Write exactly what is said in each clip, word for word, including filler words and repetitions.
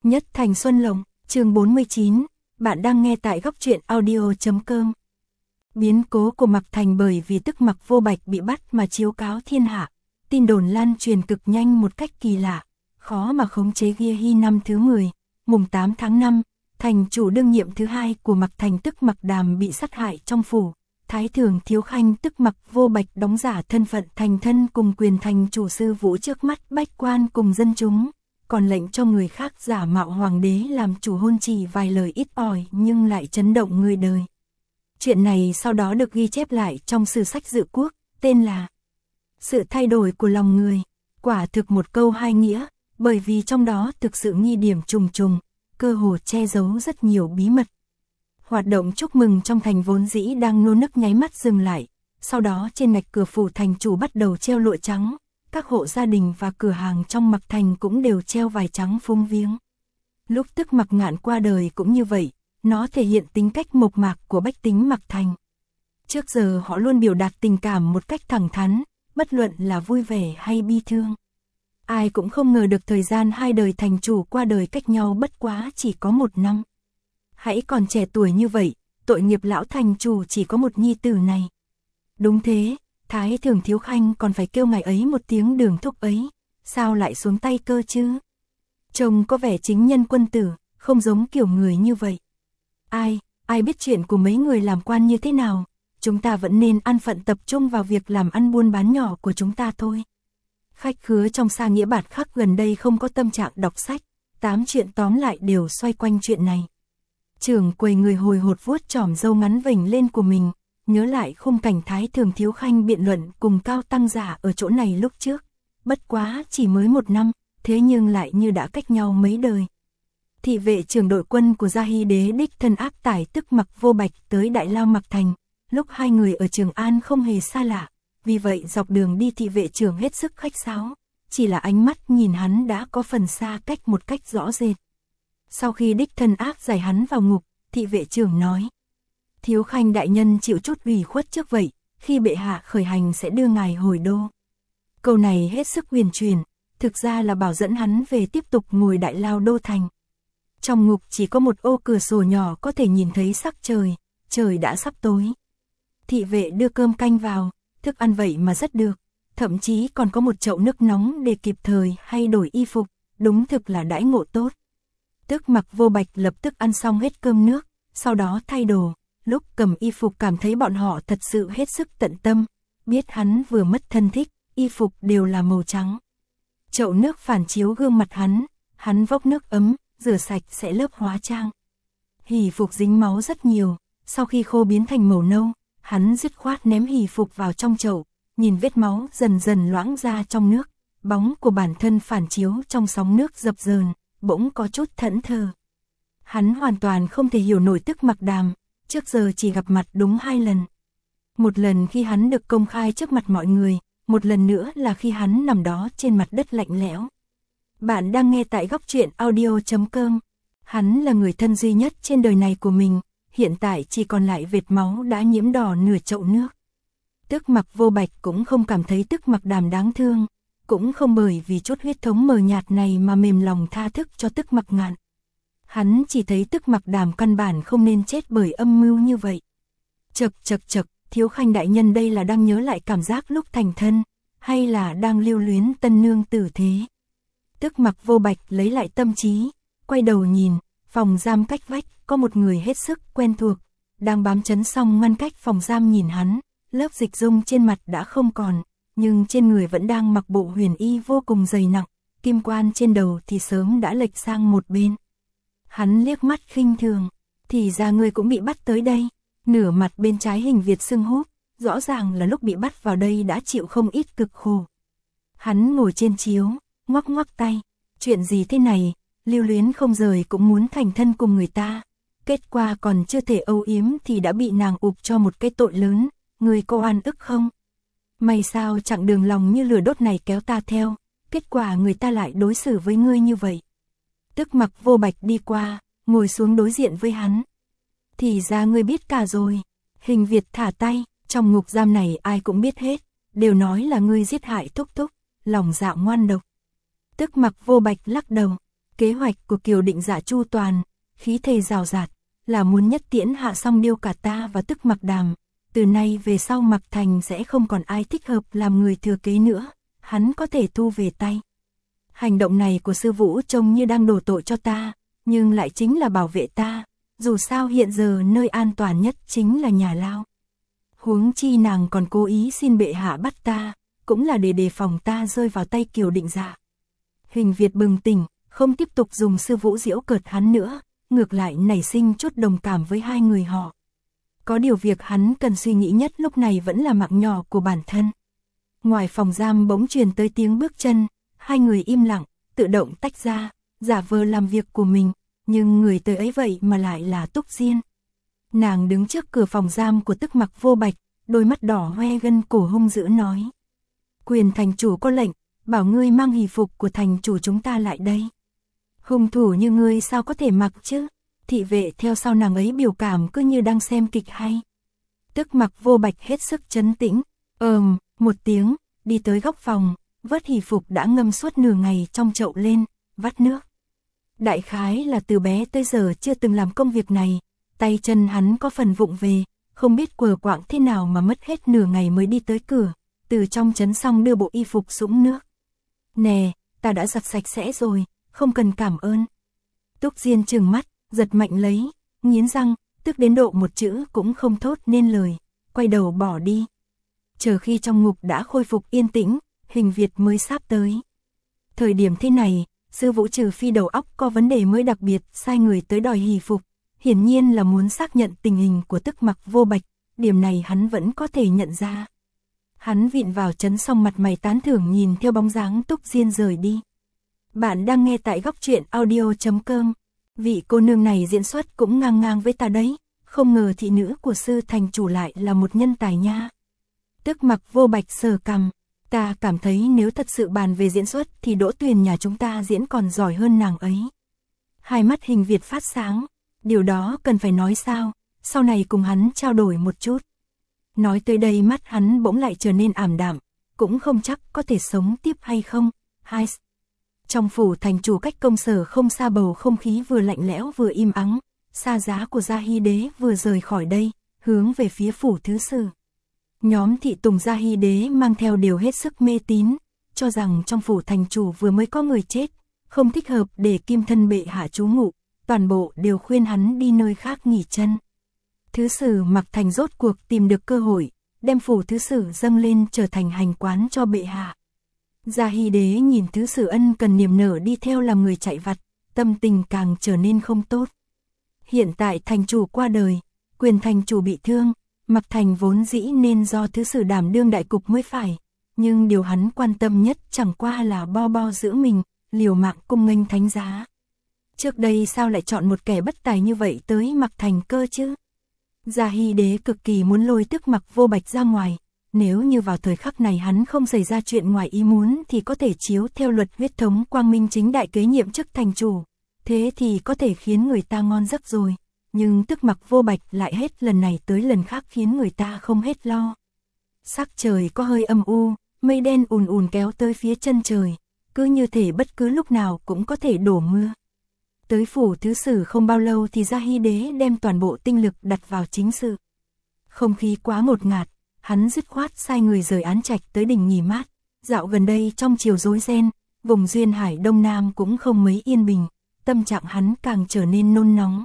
Nhất Thành Xuân Lộc, chương bốn mươi chín, bạn đang nghe tại góc truyện audio chấm com. Biến cố của Mạc Thành bởi vì Tức Mặc Vô Bạch bị bắt mà chiếu cáo thiên hạ, tin đồn lan truyền cực nhanh một cách kỳ lạ, khó mà khống chế. Ghi Hy năm thứ mười, mùng tám tháng năm, thành chủ đương nhiệm thứ hai của Mạc Thành Tức Mặc Đàm bị sát hại trong phủ. Thái thượng Thiếu Khanh Tức Mặc Vô Bạch đóng giả thân phận thành thân cùng quyền thành chủ sư vũ trước mắt bách quan cùng dân chúng, còn lệnh cho người khác giả mạo hoàng đế làm chủ hôn chỉ vài lời ít ỏi nhưng lại chấn động người đời. Chuyện này sau đó được ghi chép lại trong sử sách Dự Quốc, tên là Sự thay đổi của lòng người, quả thực một câu hai nghĩa, bởi vì trong đó thực sự nghi điểm trùng trùng, cơ hồ che giấu rất nhiều bí mật. Hoạt động chúc mừng trong thành vốn dĩ đang nô nức nháy mắt dừng lại, sau đó trên ngạch cửa phủ thành chủ bắt đầu treo lụa trắng, các hộ gia đình và cửa hàng trong Mạc Thành cũng đều treo vải trắng phúng viếng. Lúc Tức Mặc Ngạn qua đời cũng như vậy, nó thể hiện tính cách mộc mạc của bách tính Mạc Thành. Trước giờ họ luôn biểu đạt tình cảm một cách thẳng thắn, bất luận là vui vẻ hay bi thương. Ai cũng không ngờ được thời gian hai đời thành chủ qua đời cách nhau bất quá chỉ có một năm. Hãy còn trẻ tuổi như vậy, tội nghiệp lão thành chủ chỉ có một nhi tử này. Đúng thế, Thái thượng Thiếu Khanh còn phải kêu ngày ấy một tiếng Đường thúc ấy, sao lại xuống tay cơ chứ? Trông có vẻ chính nhân quân tử, không giống kiểu người như vậy. Ai, ai biết chuyện của mấy người làm quan như thế nào, chúng ta vẫn nên an phận tập trung vào việc làm ăn buôn bán nhỏ của chúng ta thôi. Khách khứa trong Sa Nghĩa Bạt Khắc gần đây không có tâm trạng đọc sách, tám chuyện tóm lại đều xoay quanh chuyện này. Trưởng quầy người hồi hột vuốt chỏm râu ngắn vểnh lên của mình, nhớ lại khung cảnh Thái thượng Thiếu Khanh biện luận cùng Cao Tăng giả ở chỗ này lúc trước. Bất quá chỉ mới một năm, thế nhưng lại như đã cách nhau mấy đời. Thị vệ trưởng đội quân của Gia Hy đế đích thân áp tải Tức Mặc Vô Bạch tới Đại Lao Mạc Thành, lúc hai người ở Trường An không hề xa lạ, vì vậy dọc đường đi thị vệ trưởng hết sức khách sáo, chỉ là ánh mắt nhìn hắn đã có phần xa cách một cách rõ rệt. Sau khi đích thân áp giải hắn vào ngục, thị vệ trưởng nói: Thiếu Khanh đại nhân chịu chút ủy khuất trước vậy, khi bệ hạ khởi hành sẽ đưa ngài hồi đô. Câu này hết sức huyền truyền, thực ra là bảo dẫn hắn về tiếp tục ngồi Đại Lao đô thành. Trong ngục chỉ có một ô cửa sổ nhỏ có thể nhìn thấy sắc trời, trời đã sắp tối. Thị vệ đưa cơm canh vào, thức ăn vậy mà rất được, thậm chí còn có một chậu nước nóng để kịp thời hay đổi y phục, đúng thực là đãi ngộ tốt. Tức Mặc Vô Bạch lập tức ăn xong hết cơm nước, sau đó thay đồ, lúc cầm y phục cảm thấy bọn họ thật sự hết sức tận tâm, biết hắn vừa mất thân thích, y phục đều là màu trắng. Chậu nước phản chiếu gương mặt hắn, hắn vốc nước ấm, rửa sạch sẽ lớp hóa trang. Hỷ phục dính máu rất nhiều, sau khi khô biến thành màu nâu, hắn dứt khoát ném hỷ phục vào trong chậu, nhìn vết máu dần dần loãng ra trong nước, bóng của bản thân phản chiếu trong sóng nước dập dờn, bỗng có chút thẫn thờ. Hắn hoàn toàn không thể hiểu nổi Tức Mặc Đàm, trước giờ chỉ gặp mặt đúng hai lần. Một lần khi hắn được công khai trước mặt mọi người, một lần nữa là khi hắn nằm đó trên mặt đất lạnh lẽo. Bạn đang nghe tại góc truyện audio chấm com. Hắn là người thân duy nhất trên đời này của mình, hiện tại chỉ còn lại vệt máu đã nhiễm đỏ nửa chậu nước. Tức Mặc Vô Bạch cũng không cảm thấy Tức Mặc Đàm đáng thương, cũng không bởi vì chút huyết thống mờ nhạt này mà mềm lòng tha thức cho Tức Mặc Ngạn. Hắn chỉ thấy Tức Mặc Đàm căn bản không nên chết bởi âm mưu như vậy. Chậc chậc chậc, Thiếu Khanh đại nhân đây là đang nhớ lại cảm giác lúc thành thân, hay là đang lưu luyến tân nương tử thế? Tức Mặc Vô Bạch lấy lại tâm trí, quay đầu nhìn, phòng giam cách vách, có một người hết sức quen thuộc, đang bám chấn xong ngăn cách phòng giam nhìn hắn, lớp dịch dung trên mặt đã không còn, nhưng trên người vẫn đang mặc bộ huyền y vô cùng dày nặng, kim quan trên đầu thì sớm đã lệch sang một bên. Hắn liếc mắt khinh thường, thì ra ngươi cũng bị bắt tới đây, nửa mặt bên trái hình Việt sưng húp, rõ ràng là lúc bị bắt vào đây đã chịu không ít cực khổ. Hắn ngồi trên chiếu, ngoắc ngoắc tay, chuyện gì thế này, lưu luyến không rời cũng muốn thành thân cùng người ta, kết quả còn chưa thể âu yếm thì đã bị nàng ụp cho một cái tội lớn, người có oan ức không? May sao chặng đường lòng như lửa đốt này kéo ta theo, kết quả người ta lại đối xử với ngươi như vậy. Tức Mặc Vô Bạch đi qua, ngồi xuống đối diện với hắn. Thì ra ngươi biết cả rồi. Hình Việt thả tay, trong ngục giam này ai cũng biết hết, đều nói là ngươi giết hại Thúc Thúc, lòng dạ ngoan độc. Tức Mặc Vô Bạch lắc đầu, Kế hoạch của Kiều Định Dạ chu toàn, khí thề rào rạt, là muốn nhất tiễn hạ xong Điêu Cả Ta và Tức Mặc Đàm. Từ nay về sau Mạc Thành sẽ không còn ai thích hợp làm người thừa kế nữa, hắn có thể thu về tay. Hành động này của sư Vũ trông như đang đổ tội cho ta, nhưng lại chính là bảo vệ ta, dù sao hiện giờ nơi an toàn nhất chính là nhà lao. Huống chi nàng còn cố ý xin bệ hạ bắt ta, cũng là để đề phòng ta rơi vào tay Kiều Định Dạ. Hình Việt bừng tỉnh, không tiếp tục dùng sư Vũ giễu cợt hắn nữa, ngược lại nảy sinh chút đồng cảm với hai người họ. Có điều việc hắn cần suy nghĩ nhất lúc này vẫn là mạng nhỏ của bản thân. Ngoài phòng giam bỗng truyền tới tiếng bước chân, hai người im lặng, tự động tách ra, giả vờ làm việc của mình, nhưng người tới ấy vậy mà lại là Túc Diên. Nàng đứng trước cửa phòng giam của Tức Mặc Vô Bạch, đôi mắt đỏ hoe gân cổ hung dữ nói. Quyền thành chủ có lệnh, bảo ngươi mang hỷ phục của thành chủ chúng ta lại đây. Hung thủ như ngươi sao có thể mặc chứ? Thị vệ theo sau nàng ấy biểu cảm cứ như đang xem kịch hay. Tức Mặc Vô Bạch hết sức trấn tĩnh, ờm, một tiếng, đi tới góc phòng, vớt hỷ phục đã ngâm suốt nửa ngày trong chậu lên, vắt nước. Đại khái là từ bé tới giờ chưa từng làm công việc này, tay chân hắn có phần vụng về, không biết quờ quạng thế nào mà mất hết nửa ngày mới đi tới cửa, từ trong trấn xong đưa bộ y phục sũng nước. Nè, ta đã giặt sạch sẽ rồi, không cần cảm ơn. Túc Diên trừng mắt, giật mạnh lấy, nghiến răng, tức đến độ một chữ cũng không thốt nên lời, quay đầu bỏ đi. Chờ khi trong ngục đã khôi phục yên tĩnh, Hình Việt mới sắp tới. Thời điểm thế này, sư Vũ trừ phi đầu óc có vấn đề mới đặc biệt sai người tới đòi hỷ phục, hiển nhiên là muốn xác nhận tình hình của Tức Mặc Vô Bạch, điểm này hắn vẫn có thể nhận ra. Hắn vịn vào trấn xong mặt mày tán thưởng nhìn theo bóng dáng Túc Diên rời đi. Bạn đang nghe tại góc truyện audio chấm com. Vị cô nương này diễn xuất cũng ngang ngang với ta đấy, không ngờ thị nữ của sư thành chủ lại là một nhân tài nha. Tức Mặc Vô Bạch sờ cằm, ta cảm thấy nếu thật sự bàn về diễn xuất thì Đỗ Tuyền nhà chúng ta diễn còn giỏi hơn nàng ấy. Hai mắt Hình Việt phát sáng, điều đó cần phải nói sao, sau này cùng hắn trao đổi một chút. Nói tới đây mắt hắn bỗng lại trở nên ảm đạm, cũng không chắc có thể sống tiếp hay không. Hai. Trong phủ thành chủ cách công sở không xa, bầu không khí vừa lạnh lẽo vừa im ắng, xa giá của Gia Hy Đế vừa rời khỏi đây, hướng về phía phủ thứ sử. Nhóm thị tùng Gia Hy Đế mang theo đều hết sức mê tín, cho rằng trong phủ thành chủ vừa mới có người chết, không thích hợp để kim thân bệ hạ trú ngụ, toàn bộ đều khuyên hắn đi nơi khác nghỉ chân. Thứ sử Mạc Thành rốt cuộc tìm được cơ hội, đem phủ thứ sử dâng lên trở thành hành quán cho bệ hạ. Gia Hy Đế nhìn thứ sử ân cần niềm nở đi theo làm người chạy vặt, tâm tình càng trở nên không tốt. Hiện tại thành chủ qua đời, quyền thành chủ bị thương, Mạc Thành vốn dĩ nên do thứ sử đảm đương đại cục mới phải, nhưng điều hắn quan tâm nhất chẳng qua là bo bo giữ mình, liều mạng cung nghênh thánh giá. Trước đây sao lại chọn một kẻ bất tài như vậy tới Mạc Thành cơ chứ? Gia Hy Đế cực kỳ muốn lôi Tức Mặc Vô Bạch ra ngoài, nếu như vào thời khắc này hắn không xảy ra chuyện ngoài ý muốn thì có thể chiếu theo luật huyết thống quang minh chính đại kế nhiệm chức thành chủ, thế thì có thể khiến người ta ngon giấc rồi, nhưng Tức Mặc Vô Bạch lại hết lần này tới lần khác khiến người ta không hết lo. Sắc trời có hơi âm u, mây đen ùn ùn kéo tới phía chân trời, cứ như thể bất cứ lúc nào cũng có thể đổ mưa. Tới phủ thứ sử không bao lâu thì Gia Hy Đế đem toàn bộ tinh lực đặt vào chính sự. Không khí quá ngột ngạt, hắn dứt khoát sai người rời án trạch tới đỉnh nghỉ mát. Dạo gần đây trong chiều rối ren, vùng duyên hải đông nam cũng không mấy yên bình, tâm trạng hắn càng trở nên nôn nóng.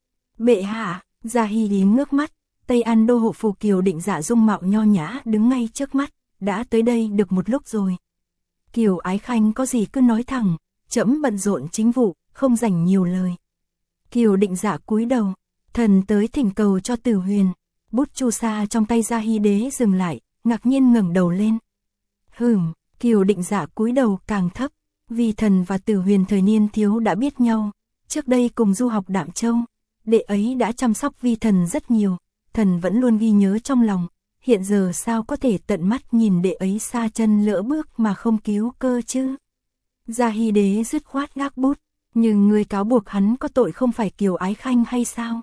Bệ hạ, Gia Hy Đế ngước mắt, Tây An đô hộ phủ Kiều Định Dạ dung mạo nho nhã đứng ngay trước mắt, đã tới đây được một lúc rồi. Kiều Ái Khanh có gì cứ nói thẳng, trẫm bận rộn chính vụ, không rảnh nhiều lời. Kiều Định Dạ cúi đầu, thần tới thỉnh cầu cho Tử Huyền. Bút chu sa trong tay Gia Hy Đế dừng lại, ngạc nhiên ngẩng đầu lên. Hửm, Kiều Định Dạ cúi đầu càng thấp, vì thần và Tử Huyền thời niên thiếu đã biết nhau, trước đây cùng du học Đạm Châu, đệ ấy đã chăm sóc vi thần rất nhiều, thần vẫn luôn ghi nhớ trong lòng, hiện giờ sao có thể tận mắt nhìn đệ ấy xa chân lỡ bước mà không cứu cơ chứ. Gia Hy Đế dứt khoát gác bút, nhưng người cáo buộc hắn có tội không phải Kiều Ái Khanh hay sao?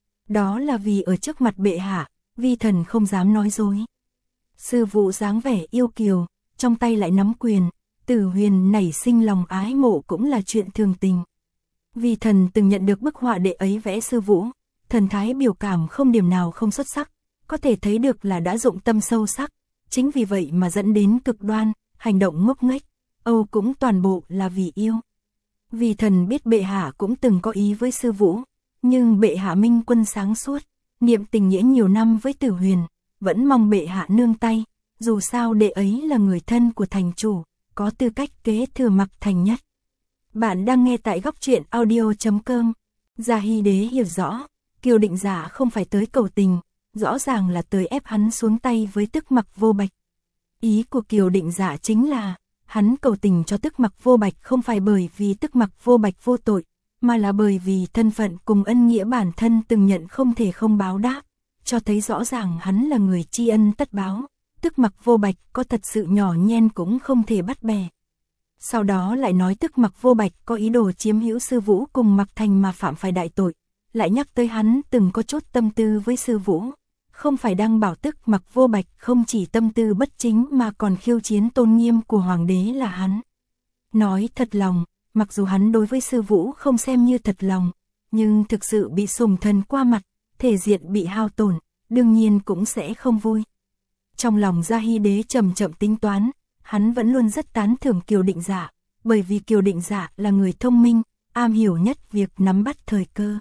Đó là vì ở trước mặt bệ hạ, vi thần không dám nói dối. Sư Vũ dáng vẻ yêu kiều, trong tay lại nắm quyền, Tử Huyền nảy sinh lòng ái mộ cũng là chuyện thường tình, Vì thần từng nhận được bức họa đệ ấy vẽ sư Vũ, thần thái biểu cảm không điểm nào không xuất sắc, có thể thấy được là đã dụng tâm sâu sắc, chính vì vậy mà dẫn đến cực đoan, hành động ngốc nghếch, Âu cũng toàn bộ là vì yêu. Vì thần biết bệ hạ cũng từng có ý với sư Vũ, nhưng bệ hạ minh quân sáng suốt, niệm tình nghĩa nhiều năm với Tử Huyền, vẫn mong bệ hạ nương tay, dù sao đệ ấy là người thân của thành chủ, có tư cách kế thừa Mạc Thành nhất. Bạn đang nghe tại góc truyện audio chấm com. Gia Hy Đế hiểu rõ, Kiều Định Giả không phải tới cầu tình, rõ ràng là tới ép hắn xuống tay với Tức Mặc Vô Bạch. Ý của Kiều Định Giả chính là, hắn cầu tình cho Tức Mặc Vô Bạch không phải bởi vì Tức Mặc Vô Bạch vô tội, mà là bởi vì thân phận cùng ân nghĩa bản thân từng nhận không thể không báo đáp, cho thấy rõ ràng hắn là người tri ân tất báo. Tức Mặc Vô Bạch có thật sự nhỏ nhen cũng không thể bắt bè. Sau đó lại nói Tức Mặc Vô Bạch có ý đồ chiếm hữu sư Vũ cùng Mạc Thành mà phạm phải đại tội, lại nhắc tới hắn từng có chút tâm tư với sư Vũ, không phải đang bảo Tức Mặc Vô Bạch không chỉ tâm tư bất chính mà còn khiêu chiến tôn nghiêm của hoàng đế là hắn. Nói thật lòng, mặc dù hắn đối với sư Vũ không xem như thật lòng, nhưng thực sự bị sủng thần qua mặt, thể diện bị hao tổn, đương nhiên cũng sẽ không vui. Trong lòng Gia Hy Đế chậm chậm tính toán, hắn vẫn luôn rất tán thưởng Kiều Định Giả, bởi vì Kiều Định Giả là người thông minh, am hiểu nhất việc nắm bắt thời cơ.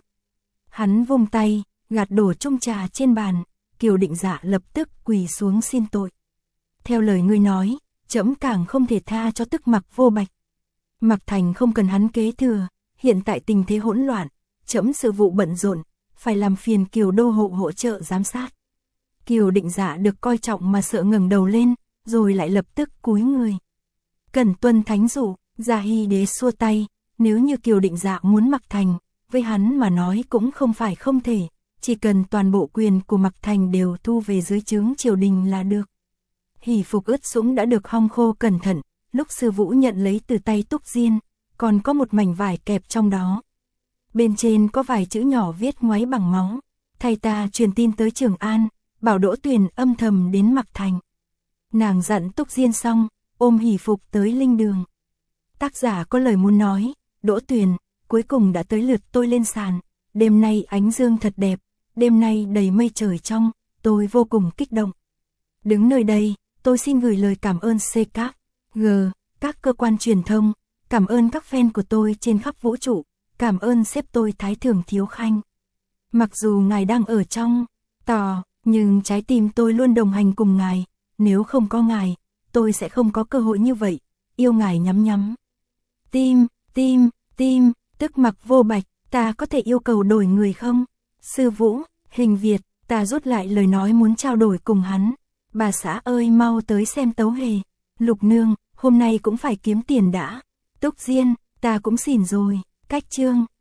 Hắn vung tay, gạt đổ chung trà trên bàn, Kiều Định Giả lập tức quỳ xuống xin tội. Theo lời ngươi nói, trẫm càng không thể tha cho Tức Mặc Vô Bạch. Mạc Thành không cần hắn kế thừa, hiện tại tình thế hỗn loạn, trẫm sự vụ bận rộn, phải làm phiền Kiều đô hộ hỗ trợ giám sát. Kiều Định Giả được coi trọng mà sợ ngẩng đầu lên, rồi lại lập tức cúi người. Cần tuân thánh dụ, Gia Hy Đế xua tay, nếu như Kiều Định Giả muốn Mạc Thành, với hắn mà nói cũng không phải không thể, chỉ cần toàn bộ quyền của Mạc Thành đều thu về dưới trướng triều đình là được. Hỷ phục ướt sũng đã được hong khô cẩn thận, lúc sư Vũ nhận lấy từ tay Túc Diên, còn có một mảnh vải kẹp trong đó. Bên trên có vài chữ nhỏ viết ngoáy bằng máu, thay ta truyền tin tới Trường An, bảo Đỗ Tuyền âm thầm đến Mạc Thành. Nàng dặn Túc Diên xong, ôm hỷ phục tới linh đường. Tác giả có lời muốn nói, Đỗ Tuyền, cuối cùng đã tới lượt tôi lên sàn, đêm nay ánh dương thật đẹp, đêm nay đầy mây trời trong, tôi vô cùng kích động. Đứng nơi đây, tôi xin gửi lời cảm ơn xê ca, giê, các cơ quan truyền thông, cảm ơn các fan của tôi trên khắp vũ trụ, cảm ơn sếp tôi Thái Thường Thiếu Khanh. Mặc dù ngài đang ở trong tò, nhưng trái tim tôi luôn đồng hành cùng ngài, nếu không có ngài, tôi sẽ không có cơ hội như vậy, yêu ngài nhắm nhắm. Tim, tim, tim, Tức Mặc Vô Bạch, ta có thể yêu cầu đổi người không? Sư Vũ, Hình Việt, ta rút lại lời nói muốn trao đổi cùng hắn. Bà xã ơi mau tới xem tấu hề. Lục Nương, hôm nay cũng phải kiếm tiền đã. Túc Diên, ta cũng xỉn rồi, cách chương.